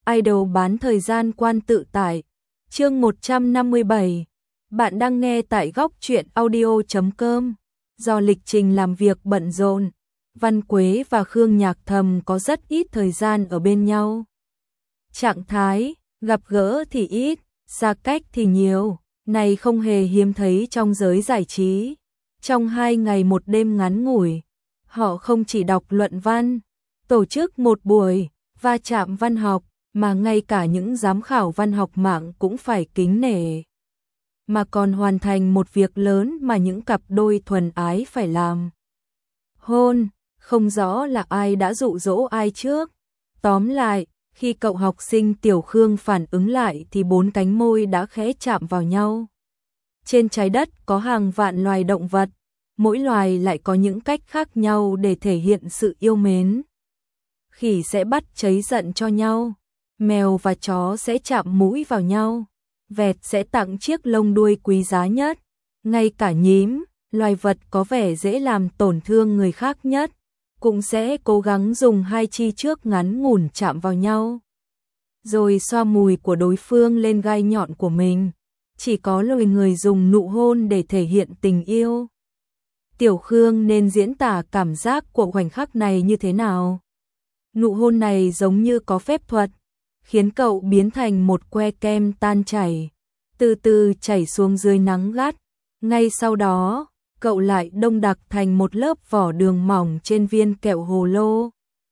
idol bán thời gian quan tự tại. Chương 157. Bạn đang nghe tại góc truyện audio.com. Do lịch trình làm việc bận rộn, Văn Quế và Khương Nhạc Thầm có rất ít thời gian ở bên nhau. Trạng thái, gặp gỡ thì ít, xa cách thì nhiều, này không hề hiếm thấy trong giới giải trí. Trong 2 ngày 1 đêm ngắn ngủi, họ không chỉ đọc luận văn, tổ chức một buổi va chạm văn học, mà ngay cả những giám khảo văn học mạng cũng phải kính nể. Mà còn hoàn thành một việc lớn mà những cặp đôi thuần ái phải làm. Hôn, không rõ là ai đã dụ dỗ ai trước. Tóm lại, khi cậu học sinh Tiểu Khương phản ứng lại thì 4 cánh môi đã khẽ chạm vào nhau. Trên trái đất có hàng vạn loài động vật, mỗi loài lại có những cách khác nhau để thể hiện sự yêu mến. Khỉ sẽ bắt cháy giận cho nhau, mèo và chó sẽ chạm mũi vào nhau, vẹt sẽ tặng chiếc lông đuôi quý giá nhất, ngay cả nhím, loài vật có vẻ dễ làm tổn thương người khác nhất, cũng sẽ cố gắng dùng 2 chi trước ngắn ngủn chạm vào nhau, rồi xoa mùi của đối phương lên gai nhọn của mình. Chỉ có loài người dùng nụ hôn để thể hiện tình yêu. Tiểu Khương nên diễn tả cảm giác của khoảnh khắc này như thế nào? Nụ hôn này giống như có phép thuật, khiến cậu biến thành một que kem tan chảy, từ từ chảy xuống dưới nắng gắt. Ngay sau đó, cậu lại đông đặc thành một lớp vỏ đường mỏng trên viên kẹo hồ lô.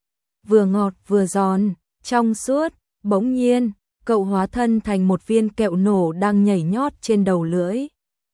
Vừa ngọt vừa giòn, trong suốt, bỗng nhiên, cậu hóa thân thành một viên kẹo nổ đang nhảy nhót trên đầu lưỡi.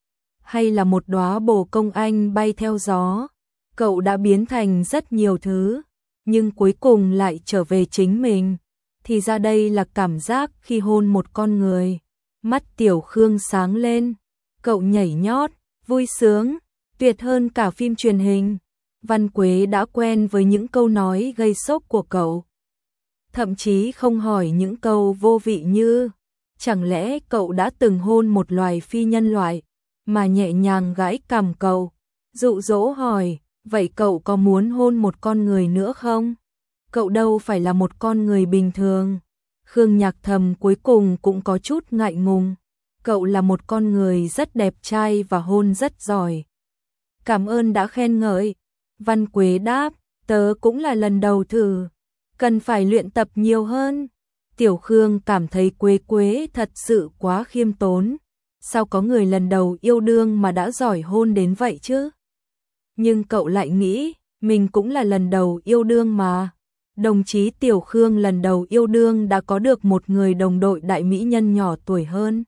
Hay là một đóa bồ công anh bay theo gió, cậu đã biến thành rất nhiều thứ, nhưng cuối cùng lại trở về chính mình. Thì ra đây là cảm giác khi hôn một con người. Mắt Tiểu Khương sáng lên, cậu nhảy nhót, vui sướng, tuyệt hơn cả phim truyền hình. Văn Quế đã quen với những câu nói gây sốc của cậu. Thậm chí không hỏi những câu vô vị như, chẳng lẽ cậu đã từng hôn một loài phi nhân loại, mà nhẹ nhàng gãi cằm cậu, dụ dỗ hỏi, vậy cậu có muốn hôn một con người nữa không? Cậu đâu phải là một con người bình thường. Khương Nhạc Thầm cuối cùng cũng có chút ngại ngùng. Cậu là một con người rất đẹp trai và hôn rất giỏi. Cảm ơn đã khen ngợi. Văn Quế đáp, tớ cũng là lần đầu thử, cần phải luyện tập nhiều hơn. Tiểu Khương cảm thấy Quế thật sự quá khiêm tốn. Sao có người lần đầu yêu đương mà đã giỏi hôn đến vậy chứ? Nhưng cậu lại nghĩ, mình cũng là lần đầu yêu đương mà. Đồng chí Tiểu Khương lần đầu yêu đương đã có được một người đồng đội đại mỹ nhân nhỏ tuổi hơn.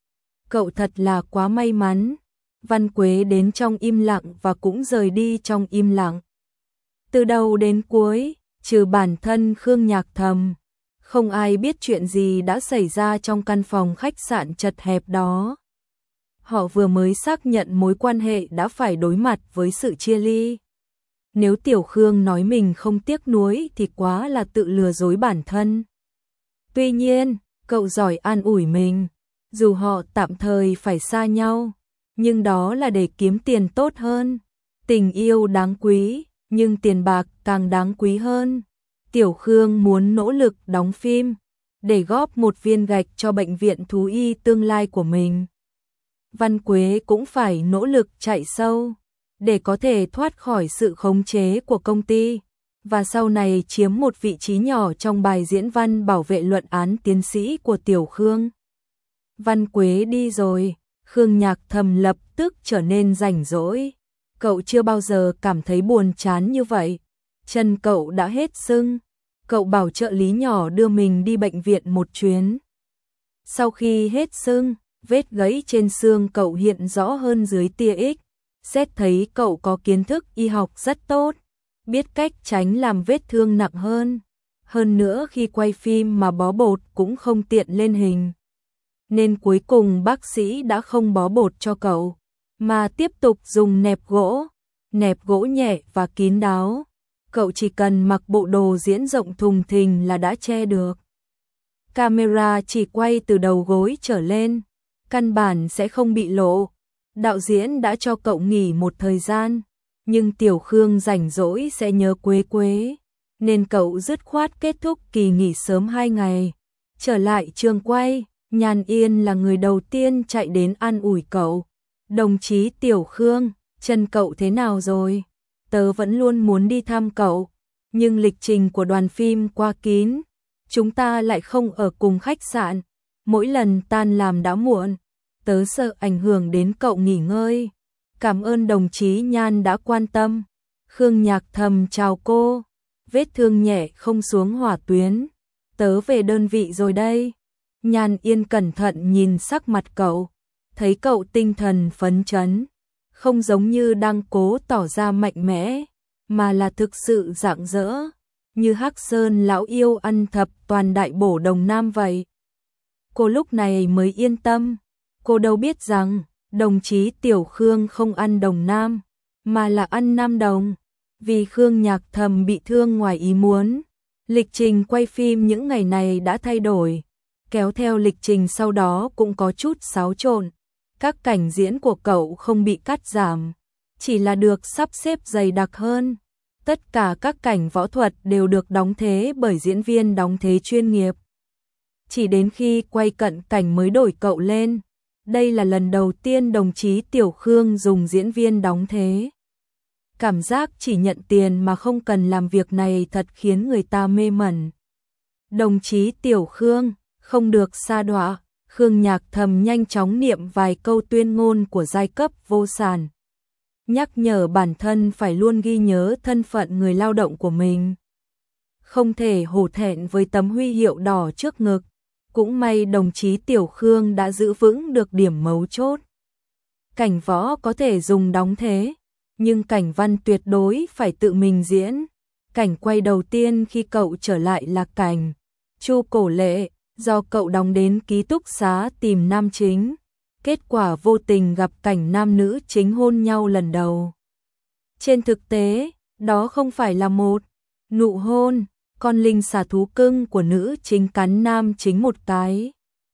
Cậu thật là quá may mắn. Văn Quế đến trong im lặng và cũng rời đi trong im lặng. Từ đầu đến cuối, trừ bản thân Khương Nhạc Thầm, không ai biết chuyện gì đã xảy ra trong căn phòng khách sạn chật hẹp đó. Họ vừa mới xác nhận mối quan hệ đã phải đối mặt với sự chia ly. Nếu Tiểu Khương nói mình không tiếc nuối thì quá là tự lừa dối bản thân. Tuy nhiên, cậu giỏi an ủi mình, dù họ tạm thời phải xa nhau, nhưng đó là để kiếm tiền tốt hơn. Tình yêu đáng quý, nhưng tiền bạc càng đáng quý hơn. Tiểu Khương muốn nỗ lực đóng phim, để góp một viên gạch cho bệnh viện thú y tương lai của mình. Văn Quế cũng phải nỗ lực chạy sâu, để có thể thoát khỏi sự khống chế của công ty, và sau này chiếm một vị trí nhỏ trong bài diễn văn bảo vệ luận án tiến sĩ của Tiểu Khương. Văn Quế đi rồi, Khương Nhạc Thầm lập tức trở nên rảnh rỗi. Cậu chưa bao giờ cảm thấy buồn chán như vậy. Chân cậu đã hết sưng. Cậu bảo trợ lý nhỏ đưa mình đi bệnh viện một chuyến. Sau khi hết sưng, vết gãy trên xương cậu hiện rõ hơn dưới tia X. Xét thấy cậu có kiến thức y học rất tốt, biết cách tránh làm vết thương nặng hơn. Hơn nữa khi quay phim mà bó bột cũng không tiện lên hình. Nên cuối cùng bác sĩ đã không bó bột cho cậu, mà tiếp tục dùng nẹp gỗ nhẹ và kín đáo. Cậu chỉ cần mặc bộ đồ diễn rộng thùng thình là đã che được. Camera chỉ quay từ đầu gối trở lên, căn bản sẽ không bị lộ. Đạo diễn đã cho cậu nghỉ một thời gian, nhưng Tiểu Khương rảnh rỗi sẽ nhớ Quế, nên cậu dứt khoát kết thúc kỳ nghỉ sớm 2 ngày, Trở lại trường quay, Nhan Yên là người đầu tiên chạy đến an ủi cậu. Đồng chí Tiểu Khương, chân cậu thế nào rồi? Tớ vẫn luôn muốn đi thăm cậu, nhưng lịch trình của đoàn phim quá kín. Chúng ta lại không ở cùng khách sạn, mỗi lần tan làm đã muộn. Tớ sợ ảnh hưởng đến cậu nghỉ ngơi. Cảm ơn đồng chí Nhan đã quan tâm. Khương Nhạc Thầm chào cô. Vết thương nhẹ không xuống hỏa tuyến. Tớ về đơn vị rồi đây. Nhan Yên cẩn thận nhìn sắc mặt cậu, thấy cậu tinh thần phấn chấn, không giống như đang cố tỏ ra mạnh mẽ, mà là thực sự rạng rỡ, như Hắc Sơn lão yêu ăn thập toàn đại bổ đồng nam vậy. Cô lúc này mới yên tâm, cô đâu biết rằng đồng chí Tiểu Khương không ăn đồng nam, mà là ăn nam đồng, vì Khương Nhạc Thầm bị thương ngoài ý muốn. Lịch trình quay phim những ngày này đã thay đổi, kéo theo lịch trình sau đó cũng có chút xáo trộn. Các cảnh diễn của cậu không bị cắt giảm, chỉ là được sắp xếp dày đặc hơn. Tất cả các cảnh võ thuật đều được đóng thế bởi diễn viên đóng thế chuyên nghiệp. Chỉ đến khi quay cận cảnh mới đổi cậu lên. Đây là lần đầu tiên đồng chí Tiểu Khương dùng diễn viên đóng thế. Cảm giác chỉ nhận tiền mà không cần làm việc này thật khiến người ta mê mẩn. Đồng chí Tiểu Khương, không được sa đọa. Khương Nhạc Thầm nhanh chóng niệm vài câu tuyên ngôn của giai cấp vô sản, nhắc nhở bản thân phải luôn ghi nhớ thân phận người lao động của mình. Không thể hổ thẹn với tấm huy hiệu đỏ trước ngực. Cũng may đồng chí Tiểu Khương đã giữ vững được điểm mấu chốt. Cảnh võ có thể dùng đóng thế, nhưng cảnh văn tuyệt đối phải tự mình diễn. Cảnh quay đầu tiên khi cậu trở lại là cảnh Chu Cổ Lệ, do cậu đóng đến ký túc xá tìm nam chính. Kết quả vô tình gặp cảnh nam nữ chính hôn nhau lần đầu. Trên thực tế, đó không phải là một nụ hôn, con linh xà thú cưng của nữ chính cắn nam chính một cái.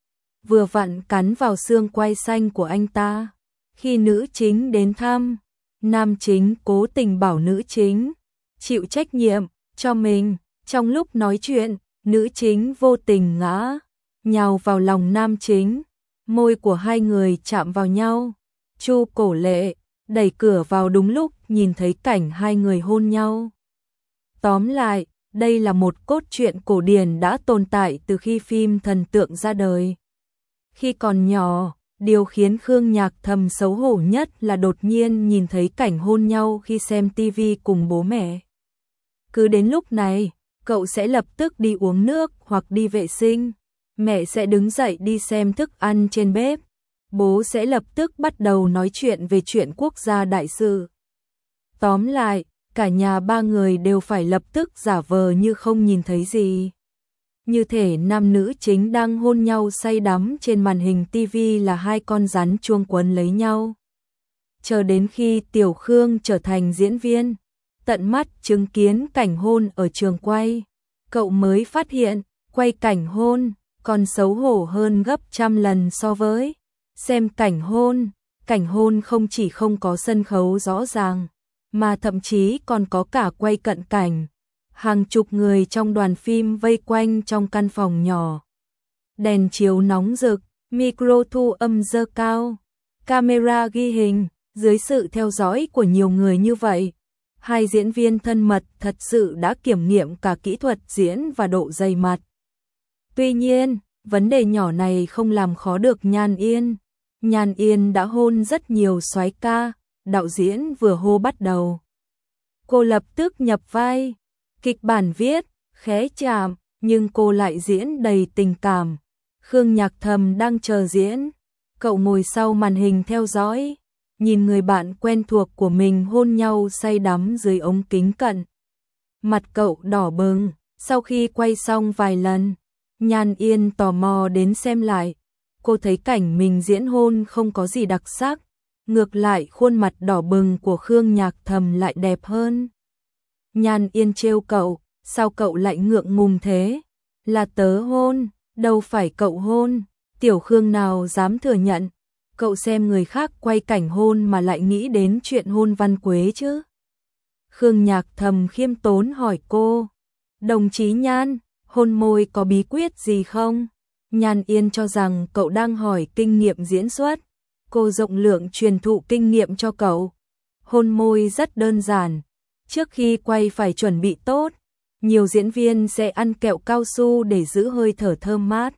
Vừa vặn cắn vào xương quai xanh của anh ta. Khi nữ chính đến thăm, nam chính cố tình bảo nữ chính chịu trách nhiệm cho mình. Trong lúc nói chuyện, nữ chính vô tình ngã nhào vào lòng nam chính, môi của hai người chạm vào nhau. Chu Cổ Lệ đẩy cửa vào đúng lúc nhìn thấy cảnh hai người hôn nhau. Tóm lại, đây là một cốt truyện cổ điển đã tồn tại từ khi phim thần tượng ra đời. Khi còn nhỏ, điều khiến Khương Nhạc Thầm xấu hổ nhất là đột nhiên nhìn thấy cảnh hôn nhau khi xem TV cùng bố mẹ. Cứ đến lúc này, cậu sẽ lập tức đi uống nước hoặc đi vệ sinh. Mẹ sẽ đứng dậy đi xem thức ăn trên bếp. Bố sẽ lập tức bắt đầu nói chuyện về chuyện quốc gia đại sự. Tóm lại, cả nhà ba người đều phải lập tức giả vờ như không nhìn thấy gì. Như thể nam nữ chính đang hôn nhau say đắm trên màn hình TV là hai con rắn chuông quấn lấy nhau. Chờ đến khi Tiểu Khương trở thành diễn viên, tận mắt chứng kiến cảnh hôn ở trường quay, cậu mới phát hiện, quay cảnh hôn còn xấu hổ hơn gấp trăm lần so với xem cảnh hôn. Cảnh hôn không chỉ không có sân khấu rõ ràng, mà thậm chí còn có cả quay cận cảnh. Hàng chục người trong đoàn phim vây quanh trong căn phòng nhỏ. Đèn chiếu nóng rực, micro thu âm dơ cao, camera ghi hình, dưới sự theo dõi của nhiều người như vậy. Hai diễn viên thân mật thật sự đã kiểm nghiệm cả kỹ thuật diễn và độ dày mặt. Tuy nhiên, vấn đề nhỏ này không làm khó được Nhan Yên. Nhan Yên đã hôn rất nhiều soái ca, đạo diễn vừa hô bắt đầu. Cô lập tức nhập vai, kịch bản viết, khẽ chạm, nhưng cô lại diễn đầy tình cảm. Khương Nhạc Thầm đang chờ diễn, cậu ngồi sau màn hình theo dõi, nhìn người bạn quen thuộc của mình hôn nhau say đắm dưới ống kính cận. Mặt cậu đỏ bừng, sau khi quay xong vài lần, Nhan Yên tò mò đến xem lại. Cô thấy cảnh mình diễn hôn không có gì đặc sắc, ngược lại khuôn mặt đỏ bừng của Khương Nhạc Thầm lại đẹp hơn. Nhan Yên trêu cậu, sao cậu lại ngượng ngùng thế? Là tớ hôn, đâu phải cậu hôn. Tiểu Khương nào dám thừa nhận, cậu xem người khác quay cảnh hôn mà lại nghĩ đến chuyện hôn Văn Quế chứ? Khương Nhạc Thầm khiêm tốn hỏi cô, đồng chí Nhan, hôn môi có bí quyết gì không? Nhan Yên cho rằng cậu đang hỏi kinh nghiệm diễn xuất. Cô rộng lượng truyền thụ kinh nghiệm cho cậu. Hôn môi rất đơn giản. Trước khi quay phải chuẩn bị tốt. Nhiều diễn viên sẽ ăn kẹo cao su để giữ hơi thở thơm mát.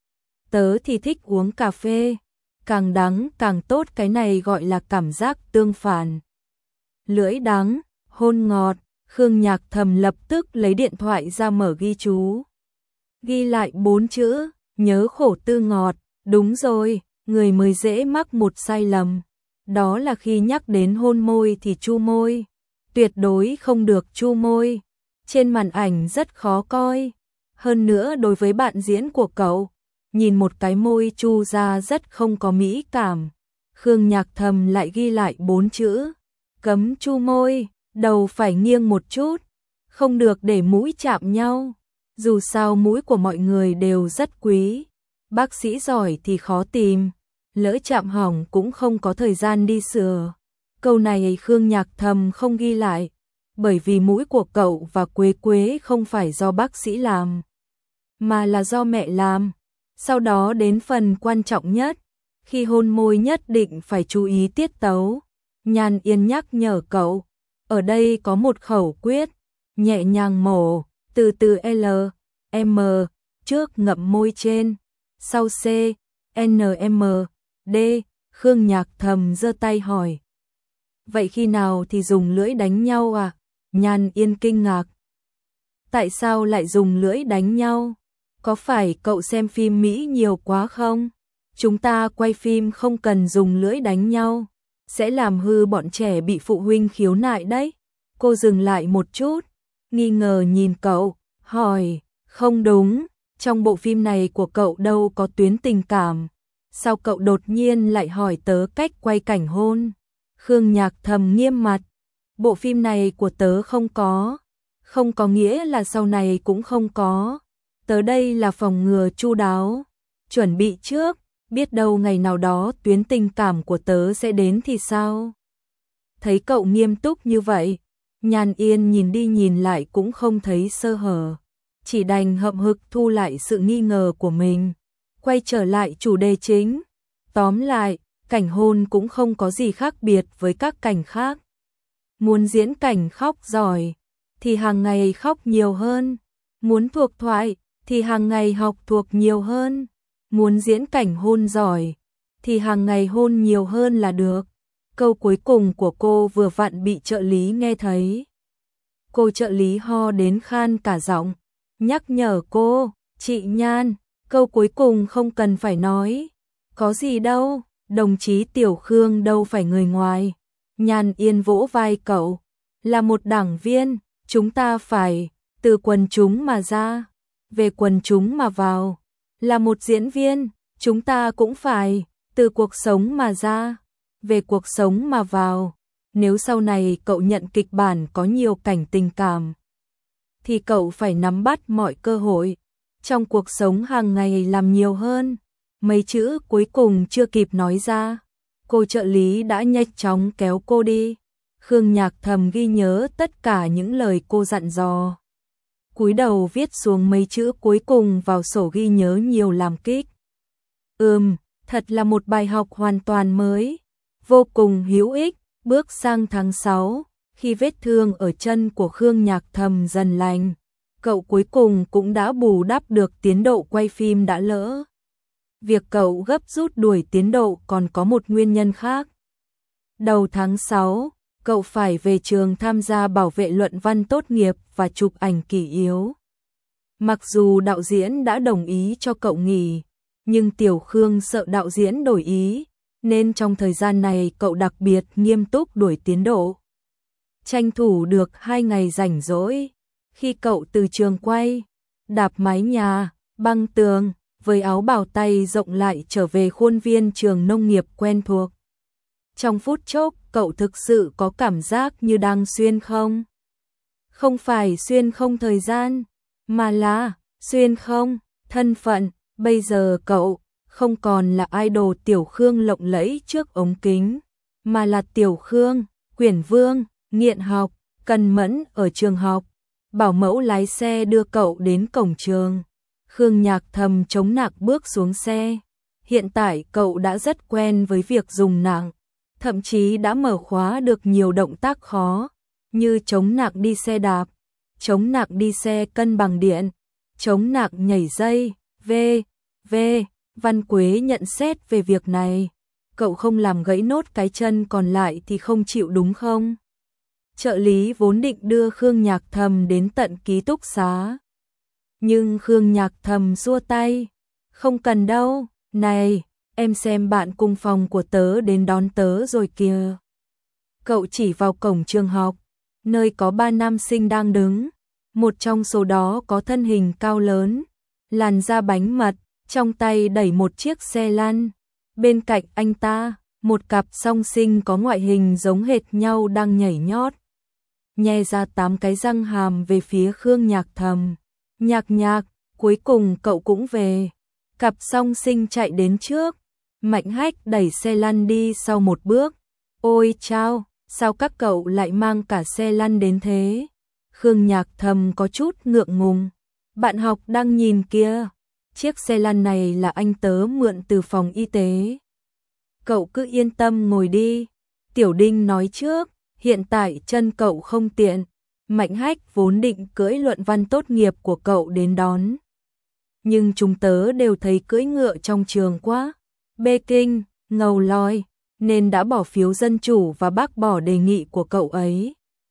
Tớ thì thích uống cà phê. Càng đắng càng tốt, cái này gọi là cảm giác tương phản. Lưỡi đắng, hôn ngọt, Khương Nhạc Thầm lập tức lấy điện thoại ra mở ghi chú. Ghi lại 4 chữ, nhớ khổ tư ngọt. Đúng rồi, người mới dễ mắc một sai lầm. Đó là khi nhắc đến hôn môi thì chu môi. Tuyệt đối không được chu môi. Trên màn ảnh rất khó coi. Hơn nữa đối với bạn diễn của cậu, nhìn một cái môi chu ra rất không có mỹ cảm. Khương Nhạc Thầm lại ghi lại 4 chữ. Cấm chu môi, đầu phải nghiêng một chút. Không được để mũi chạm nhau. Dù sao mũi của mọi người đều rất quý. Bác sĩ giỏi thì khó tìm. Lỡ chạm hỏng cũng không có thời gian đi sửa. Câu này Khương Nhạc Thầm không ghi lại. Bởi vì mũi của cậu và Quế Quế không phải do bác sĩ làm, mà là do mẹ làm. Sau đó đến phần quan trọng nhất, khi hôn môi nhất định phải chú ý tiết tấu. Nhan Yên nhắc nhở cậu, ở đây có một khẩu quyết, nhẹ nhàng mổ, từ từ L, M, trước ngậm môi trên, sau C, N, M, D. Khương Nhạc Thầm giơ tay hỏi. Vậy khi nào thì dùng lưỡi đánh nhau à? Nhan Yên kinh ngạc. Tại sao lại dùng lưỡi đánh nhau? Có phải cậu xem phim Mỹ nhiều quá không? Chúng ta quay phim không cần dùng lưỡi đánh nhau. Sẽ làm hư bọn trẻ, bị phụ huynh khiếu nại đấy. Cô dừng lại một chút, nghi ngờ nhìn cậu, hỏi, không đúng, trong bộ phim này của cậu đâu có tuyến tình cảm. Sao cậu đột nhiên lại hỏi tớ cách quay cảnh hôn? Khương Nhạc Thầm nghiêm mặt. Bộ phim này của tớ không có. Không có nghĩa là sau này cũng không có. Tớ đây là phòng ngừa chu đáo. Chuẩn bị trước, biết đâu ngày nào đó tuyến tình cảm của tớ sẽ đến thì sao? Thấy cậu nghiêm túc như vậy, Nhan Yên nhìn đi nhìn lại cũng không thấy sơ hở. Chỉ đành hậm hực thu lại sự nghi ngờ của mình. Quay trở lại chủ đề chính. Tóm lại, cảnh hôn cũng không có gì khác biệt với các cảnh khác. Muốn diễn cảnh khóc giỏi, thì hàng ngày khóc nhiều hơn. Muốn thuộc thoại, thì hàng ngày học thuộc nhiều hơn. Muốn diễn cảnh hôn giỏi, thì hàng ngày hôn nhiều hơn là được. Câu cuối cùng của cô vừa vặn bị trợ lý nghe thấy. Cô trợ lý ho đến khan cả giọng, nhắc nhở cô, chị Nhan, câu cuối cùng không cần phải nói. Có gì đâu, đồng chí Tiểu Khương đâu phải người ngoài. Nhan Yên vỗ vai cậu, là một đảng viên, chúng ta phải từ quần chúng mà ra, về quần chúng mà vào. Là một diễn viên, chúng ta cũng phải từ cuộc sống mà ra, về cuộc sống mà vào. Nếu sau này cậu nhận kịch bản có nhiều cảnh tình cảm, thì cậu phải nắm bắt mọi cơ hội, trong cuộc sống hàng ngày làm nhiều hơn. Mấy chữ cuối cùng chưa kịp nói ra, cô trợ lý đã nhanh chóng kéo cô đi. Khương Nhạc Thầm ghi nhớ tất cả những lời cô dặn dò. Cúi đầu viết xuống mấy chữ cuối cùng vào sổ ghi nhớ nhiều làm kích. Thật là một bài học hoàn toàn mới, vô cùng hữu ích. Bước sang tháng 6, khi vết thương ở chân của Khương Nhạc Thầm dần lành, cậu cuối cùng cũng đã bù đắp được tiến độ quay phim đã lỡ. Việc cậu gấp rút đuổi tiến độ còn có một nguyên nhân khác. Đầu tháng 6, cậu phải về trường tham gia bảo vệ luận văn tốt nghiệp và chụp ảnh kỷ yếu. Mặc dù đạo diễn đã đồng ý cho cậu nghỉ, nhưng Tiểu Khương sợ đạo diễn đổi ý, nên trong thời gian này cậu đặc biệt nghiêm túc đuổi tiến độ. Tranh thủ được 2 ngày rảnh rỗi, khi cậu từ trường quay, đạp mái nhà, băng tường, với áo bào tay rộng lại trở về khuôn viên trường nông nghiệp quen thuộc. Trong phút chốc, cậu thực sự có cảm giác như đang xuyên không. Không phải xuyên không thời gian, mà là xuyên không thân phận. Bây giờ cậu không còn là idol Tiểu Khương lộng lẫy trước ống kính, mà là Tiểu Khương, quyển vương, nghiện học, cần mẫn ở trường học, bảo mẫu lái xe đưa cậu đến cổng trường. Khương Nhạc Thầm chống nạc bước xuống xe. Hiện tại cậu đã rất quen với việc dùng nạng, thậm chí đã mở khóa được nhiều động tác khó, như chống nạc đi xe đạp, chống nạc đi xe cân bằng điện, chống nạc nhảy dây, v.v. Văn Quế nhận xét về việc này. Cậu không làm gãy nốt cái chân còn lại thì không chịu đúng không? Trợ lý vốn định đưa Khương Nhạc Thầm đến tận ký túc xá. Nhưng Khương Nhạc Thầm xua tay. Không cần đâu, này, em xem bạn cùng phòng của tớ đến đón tớ rồi kìa. Cậu chỉ vào cổng trường học, nơi có 3 nam sinh đang đứng. Một trong số đó có thân hình cao lớn, làn da bánh mật, trong tay đẩy một chiếc xe lăn. Bên cạnh anh ta, một cặp song sinh có ngoại hình giống hệt nhau đang nhảy nhót, nhe ra 8 cái răng hàm về phía Khương Nhạc Thầm. Nhạc nhạc, cuối cùng cậu cũng về. Cặp song sinh chạy đến trước, Mạnh Hách đẩy xe lăn đi sau một bước. Ôi chao, sao các cậu lại mang cả xe lăn đến thế? Khương Nhạc Thầm có chút ngượng ngùng. Bạn học đang nhìn kia, chiếc xe lăn này là anh tớ mượn từ phòng y tế. Cậu cứ yên tâm ngồi đi. Tiểu Đinh nói trước, hiện tại chân cậu không tiện. Mạnh Hách vốn định cưỡi luận văn tốt nghiệp của cậu đến đón. Nhưng chúng tớ đều thấy cưỡi ngựa trong trường quá bê kinh, ngầu loi, nên đã bỏ phiếu dân chủ và bác bỏ đề nghị của cậu ấy.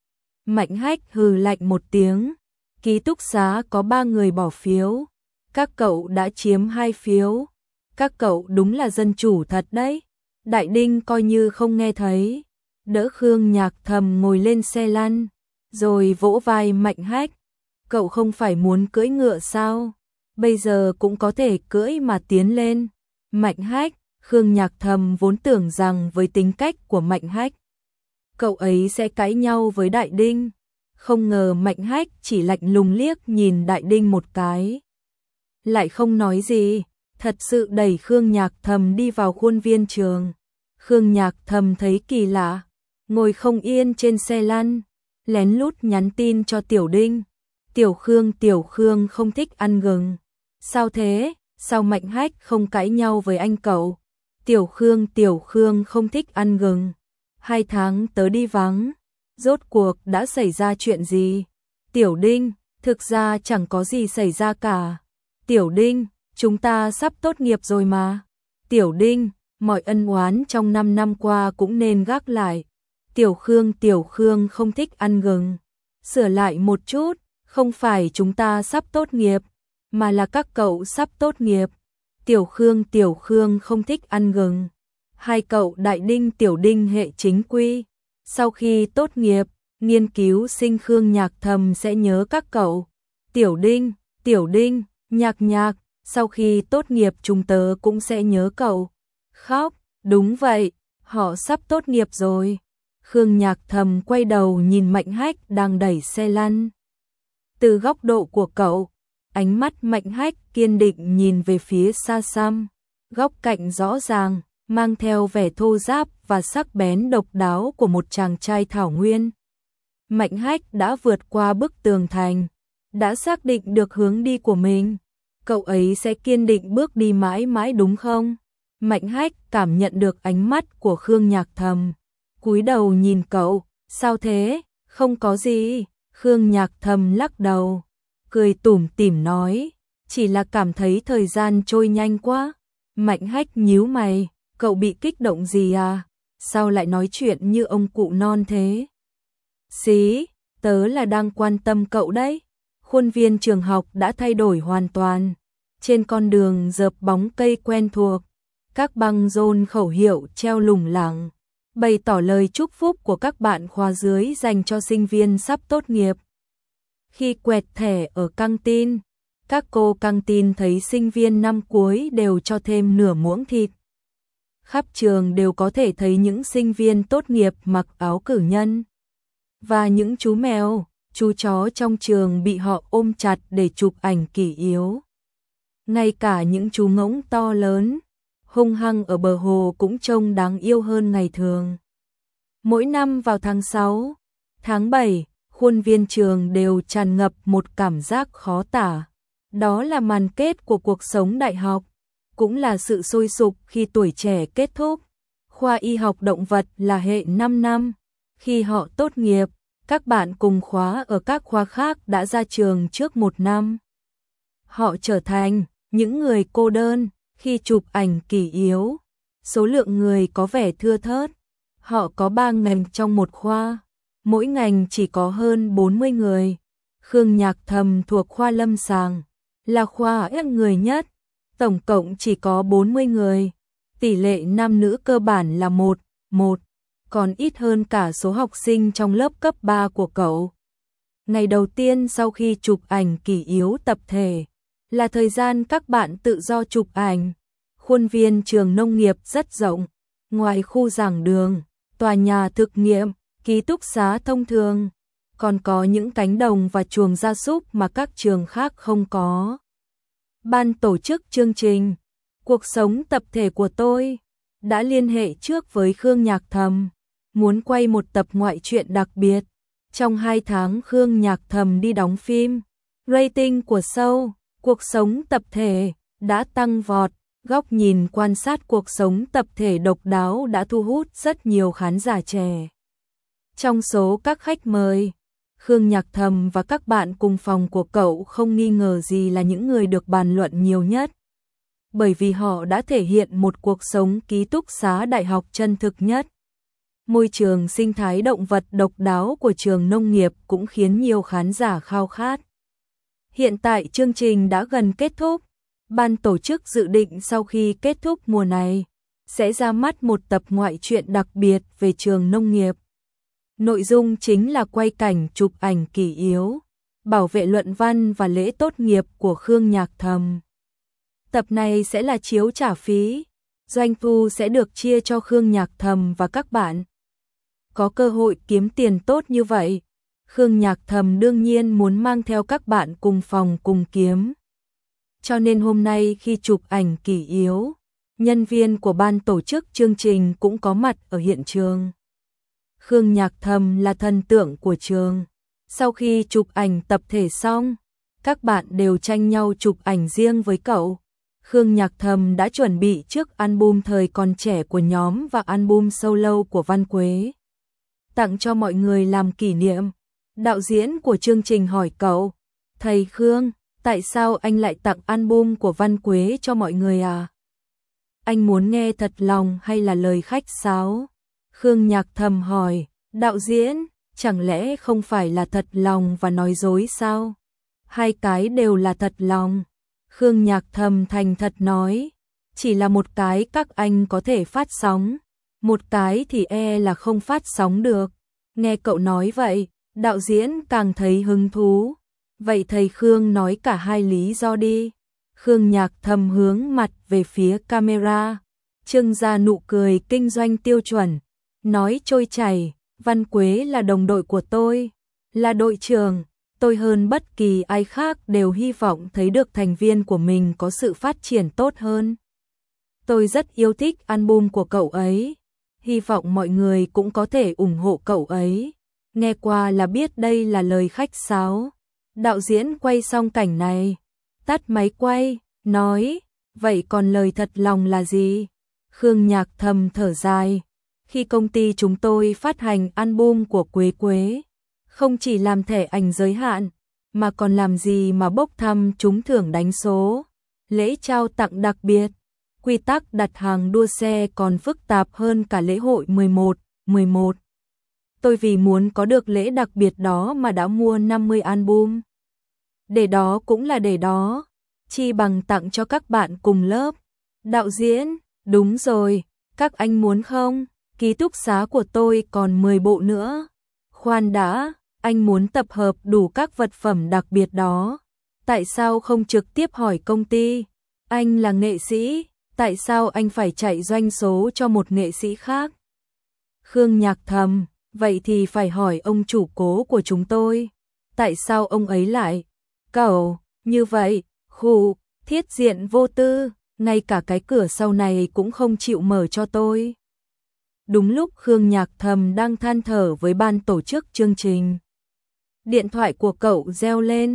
Mạnh Hách hừ lạnh một tiếng. Ký túc xá có 3 người bỏ phiếu. Các cậu đã chiếm 2 phiếu. Các cậu đúng là dân chủ thật đấy. Đại Đinh coi như không nghe thấy, đỡ Khương Nhạc Thầm ngồi lên xe lăn, rồi vỗ vai Mạnh Hách. Cậu không phải muốn cưỡi ngựa sao? Bây giờ cũng có thể cưỡi mà tiến lên. Mạnh Hách, Khương Nhạc Thầm vốn tưởng rằng với tính cách của Mạnh Hách, cậu ấy sẽ cãi nhau với Đại Đinh. Không ngờ Mạnh Hách chỉ lạnh lùng liếc nhìn Đại Đinh một cái, lại không nói gì, thật sự đẩy Khương Nhạc Thầm đi vào khuôn viên trường. Khương Nhạc Thầm thấy kỳ lạ, ngồi không yên trên xe lăn, lén lút nhắn tin cho Tiểu Đinh. Tiểu Khương không thích ăn gừng. Sao thế? Sao Mạnh Hách không cãi nhau với anh cậu? Tiểu Khương không thích ăn gừng. 2 tháng tớ đi vắng. Rốt cuộc đã xảy ra chuyện gì? Tiểu Đinh, thực ra chẳng có gì xảy ra cả. Tiểu Đinh, chúng ta sắp tốt nghiệp rồi mà. Tiểu Đinh, mọi ân oán trong 5 năm qua cũng nên gác lại. Tiểu Khương không thích ăn gừng. Sửa lại một chút, không phải chúng ta sắp tốt nghiệp, mà là các cậu sắp tốt nghiệp. Tiểu Khương không thích ăn gừng. 2 cậu Đại Đinh Tiểu Đinh hệ chính quy. Sau khi tốt nghiệp, nghiên cứu sinh Khương Nhạc Thầm sẽ nhớ các cậu. Tiểu Đinh, nhạc, sau khi tốt nghiệp chúng tớ cũng sẽ nhớ cậu. Khóc, đúng vậy, họ sắp tốt nghiệp rồi. Khương Nhạc Thầm quay đầu nhìn Mạnh Hách đang đẩy xe lăn. Từ góc độ của cậu, ánh mắt Mạnh Hách kiên định nhìn về phía xa xăm, góc cạnh rõ ràng, mang theo vẻ thô ráp và sắc bén độc đáo của một chàng trai thảo nguyên. Mạnh Hách đã vượt qua bức tường thành, đã xác định được hướng đi của mình. Cậu ấy sẽ kiên định bước đi mãi mãi đúng không? Mạnh Hách cảm nhận được ánh mắt của Khương Nhạc Thầm, cúi đầu nhìn cậu. Sao thế? Không có gì. Khương Nhạc Thầm lắc đầu, cười tủm tỉm nói, chỉ là cảm thấy thời gian trôi nhanh quá. Mạnh Hách nhíu mày, cậu bị kích động gì à? Sao lại nói chuyện như ông cụ non thế? Xí, tớ là đang quan tâm cậu đấy. Khuôn viên trường học đã thay đổi hoàn toàn. Trên con đường dợp bóng cây quen thuộc, các băng rôn khẩu hiệu treo lủng lẳng, bày tỏ lời chúc phúc của các bạn khóa dưới dành cho sinh viên sắp tốt nghiệp. Khi quẹt thẻ ở căng tin, các cô căng tin thấy sinh viên năm cuối đều cho thêm nửa muỗng thịt. Khắp trường đều có thể thấy những sinh viên tốt nghiệp mặc áo cử nhân. Và những chú mèo, chú chó trong trường bị họ ôm chặt để chụp ảnh kỷ yếu. Ngay cả những chú ngỗng to lớn, hung hăng ở bờ hồ cũng trông đáng yêu hơn ngày thường. Mỗi năm vào tháng 6, tháng 7, khuôn viên trường đều tràn ngập một cảm giác khó tả. Đó là màn kết của cuộc sống đại học, cũng là sự sôi sục khi tuổi trẻ kết thúc. Khoa y học động vật là hệ 5 năm. Khi họ tốt nghiệp, các bạn cùng khóa ở các khoa khác đã ra trường trước 1 năm. Họ trở thành những người cô đơn khi chụp ảnh kỷ yếu. Số lượng người có vẻ thưa thớt. Họ có 3 ngành trong một khoa, mỗi ngành chỉ có hơn 40 người. Khương Nhạc Thầm thuộc khoa lâm sàng, là khoa ít người nhất, tổng cộng chỉ có 40 người. Tỷ lệ nam nữ cơ bản là 1:1, còn ít hơn cả số học sinh trong lớp cấp 3 của cậu. Ngày đầu tiên sau khi chụp ảnh kỷ yếu tập thể, là thời gian các bạn tự do chụp ảnh. Khuôn viên trường nông nghiệp rất rộng, ngoài khu giảng đường, tòa nhà thực nghiệm, ký túc xá thông thường, còn có những cánh đồng và chuồng gia súc mà các trường khác không có. Ban tổ chức chương trình Cuộc sống tập thể của tôi đã liên hệ trước với Khương Nhạc Thầm, muốn quay một tập ngoại truyện đặc biệt. Trong 2 tháng Khương Nhạc Thầm đi đóng phim, rating của show Cuộc sống tập thể đã tăng vọt. Góc nhìn quan sát cuộc sống tập thể độc đáo đã thu hút rất nhiều khán giả trẻ. Trong số các khách mời, Khương Nhạc Thầm và các bạn cùng phòng của cậu không nghi ngờ gì là những người được bàn luận nhiều nhất. Bởi vì họ đã thể hiện một cuộc sống ký túc xá đại học chân thực nhất. Môi trường sinh thái động vật độc đáo của trường nông nghiệp cũng khiến nhiều khán giả khao khát. Hiện tại chương trình đã gần kết thúc. Ban tổ chức dự định sau khi kết thúc mùa này, sẽ ra mắt một tập ngoại truyện đặc biệt về trường nông nghiệp. Nội dung chính là quay cảnh chụp ảnh kỷ yếu, bảo vệ luận văn và lễ tốt nghiệp của Khương Nhạc Thầm. Tập này sẽ là chiếu trả phí, doanh thu sẽ được chia cho Khương Nhạc Thầm và các bạn. Có cơ hội kiếm tiền tốt như vậy, Khương Nhạc Thầm đương nhiên muốn mang theo các bạn cùng phòng cùng kiếm. Cho nên hôm nay khi chụp ảnh kỷ yếu, nhân viên của ban tổ chức chương trình cũng có mặt ở hiện trường. Khương Nhạc Thầm là thần tượng của trường. Sau khi chụp ảnh tập thể xong, các bạn đều tranh nhau chụp ảnh riêng với cậu. Khương Nhạc Thầm đã chuẩn bị trước album thời còn trẻ của nhóm và album solo của Văn Quế, tặng cho mọi người làm kỷ niệm. Đạo diễn của chương trình hỏi cậu, thầy Khương, tại sao anh lại tặng album của Văn Quế cho mọi người à? Anh muốn nghe thật lòng hay là lời khách sáo? Khương Nhạc Thầm hỏi, đạo diễn, chẳng lẽ không phải là thật lòng và nói dối sao? Hai cái đều là thật lòng. Khương Nhạc Thầm thành thật nói, chỉ là một cái các anh có thể phát sóng, một cái thì là không phát sóng được. Nghe cậu nói vậy, đạo diễn càng thấy hứng thú. Vậy thầy Khương nói cả hai lý do đi. Khương Nhạc Thầm hướng mặt về phía camera, trưng ra nụ cười kinh doanh tiêu chuẩn, nói trôi chảy, Văn Quế là đồng đội của tôi, là đội trưởng, tôi hơn bất kỳ ai khác đều hy vọng thấy được thành viên của mình có sự phát triển tốt hơn. Tôi rất yêu thích album của cậu ấy, hy vọng mọi người cũng có thể ủng hộ cậu ấy. Nghe qua là biết đây là lời khách sáo. Đạo diễn quay xong cảnh này, tắt máy quay, nói, vậy còn lời thật lòng là gì? Khương Nhạc Thầm thở dài, khi công ty chúng tôi phát hành album của Quế Quế, không chỉ làm thẻ ảnh giới hạn, mà còn làm gì mà bốc thăm trúng thưởng đánh số, lễ trao tặng đặc biệt, quy tắc đặt hàng đua xe còn phức tạp hơn cả lễ hội 11/11. Tôi vì muốn có được lễ đặc biệt đó mà đã mua 50 album. Để đó cũng là để đó, chi bằng tặng cho các bạn cùng lớp. Đạo diễn, đúng rồi, các anh muốn không? Ký túc xá của tôi còn 10 bộ nữa. Khoan đã, anh muốn tập hợp đủ các vật phẩm đặc biệt đó. Tại sao không trực tiếp hỏi công ty? Anh là nghệ sĩ, tại sao anh phải chạy doanh số cho một nghệ sĩ khác? Khương Nhạc Thầm, vậy thì phải hỏi ông chủ cố của chúng tôi. Tại sao ông ấy lại? Cậu, như vậy, khụ, thiết diện vô tư, ngay cả cái cửa sau này cũng không chịu mở cho tôi. Đúng lúc Khương Nhạc Thầm đang than thở với ban tổ chức chương trình, điện thoại của cậu reo lên.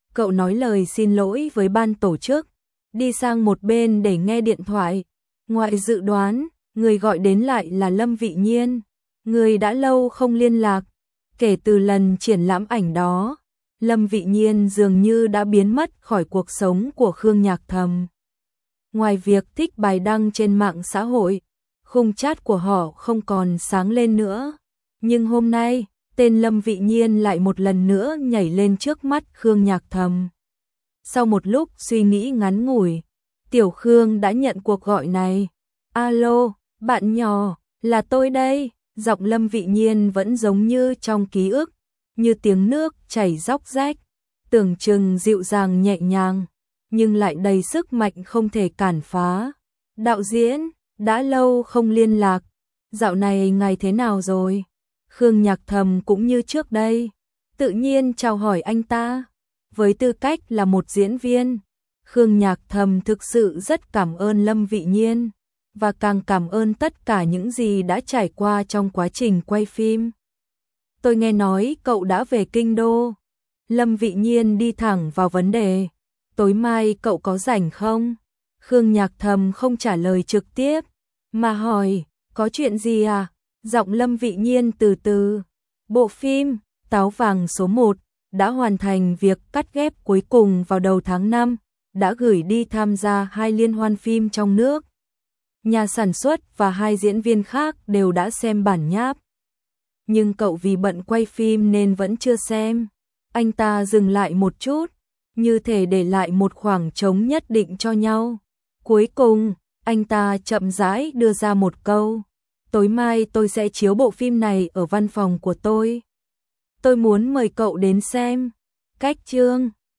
Cậu nói lời xin lỗi với ban tổ chức, đi sang một bên để nghe điện thoại. Ngoài dự đoán, người gọi đến lại là Lâm Vị Nhiên. Người đã lâu không liên lạc. Kể từ lần triển lãm ảnh đó, Lâm Vị Nhiên dường như đã biến mất khỏi cuộc sống của Khương Nhạc Thầm. Ngoài việc thích bài đăng trên mạng xã hội, khung chat của họ không còn sáng lên nữa. Nhưng hôm nay, tên Lâm Vị Nhiên lại một lần nữa nhảy lên trước mắt Khương Nhạc Thầm. Sau một lúc suy nghĩ ngắn ngủi, Tiểu Khương đã nhận cuộc gọi này. Alo, bạn nhỏ, là tôi đây. Giọng Lâm Vị Nhiên vẫn giống như trong ký ức, như tiếng nước chảy róc rách, tưởng chừng dịu dàng nhẹ nhàng, nhưng lại đầy sức mạnh không thể cản phá. Đạo diễn, đã lâu không liên lạc, dạo này ngài thế nào rồi? Khương Nhạc Thầm cũng như trước đây, tự nhiên chào hỏi anh ta. Với tư cách là một diễn viên, Khương Nhạc Thầm thực sự rất cảm ơn Lâm Vị Nhiên, và càng cảm ơn tất cả những gì đã trải qua trong quá trình quay phim. Tôi nghe nói cậu đã về Kinh Đô. Lâm Vị Nhiên đi thẳng vào vấn đề. Tối mai cậu có rảnh không? Khương Nhạc Thầm không trả lời trực tiếp, mà hỏi, có chuyện gì à? Giọng Lâm Vị Nhiên từ từ. Bộ phim Táo Vàng số 1 đã hoàn thành việc cắt ghép cuối cùng vào đầu tháng 5, đã gửi đi tham gia 2 liên hoan phim trong nước. Nhà sản xuất và 2 diễn viên khác đều đã xem bản nháp. Nhưng cậu vì bận quay phim nên vẫn chưa xem. Anh ta dừng lại một chút, như thể để lại một khoảng trống nhất định cho nhau. Cuối cùng, anh ta chậm rãi đưa ra một câu. Tối mai tôi sẽ chiếu bộ phim này ở văn phòng của tôi. Tôi muốn mời cậu đến xem. Cách chương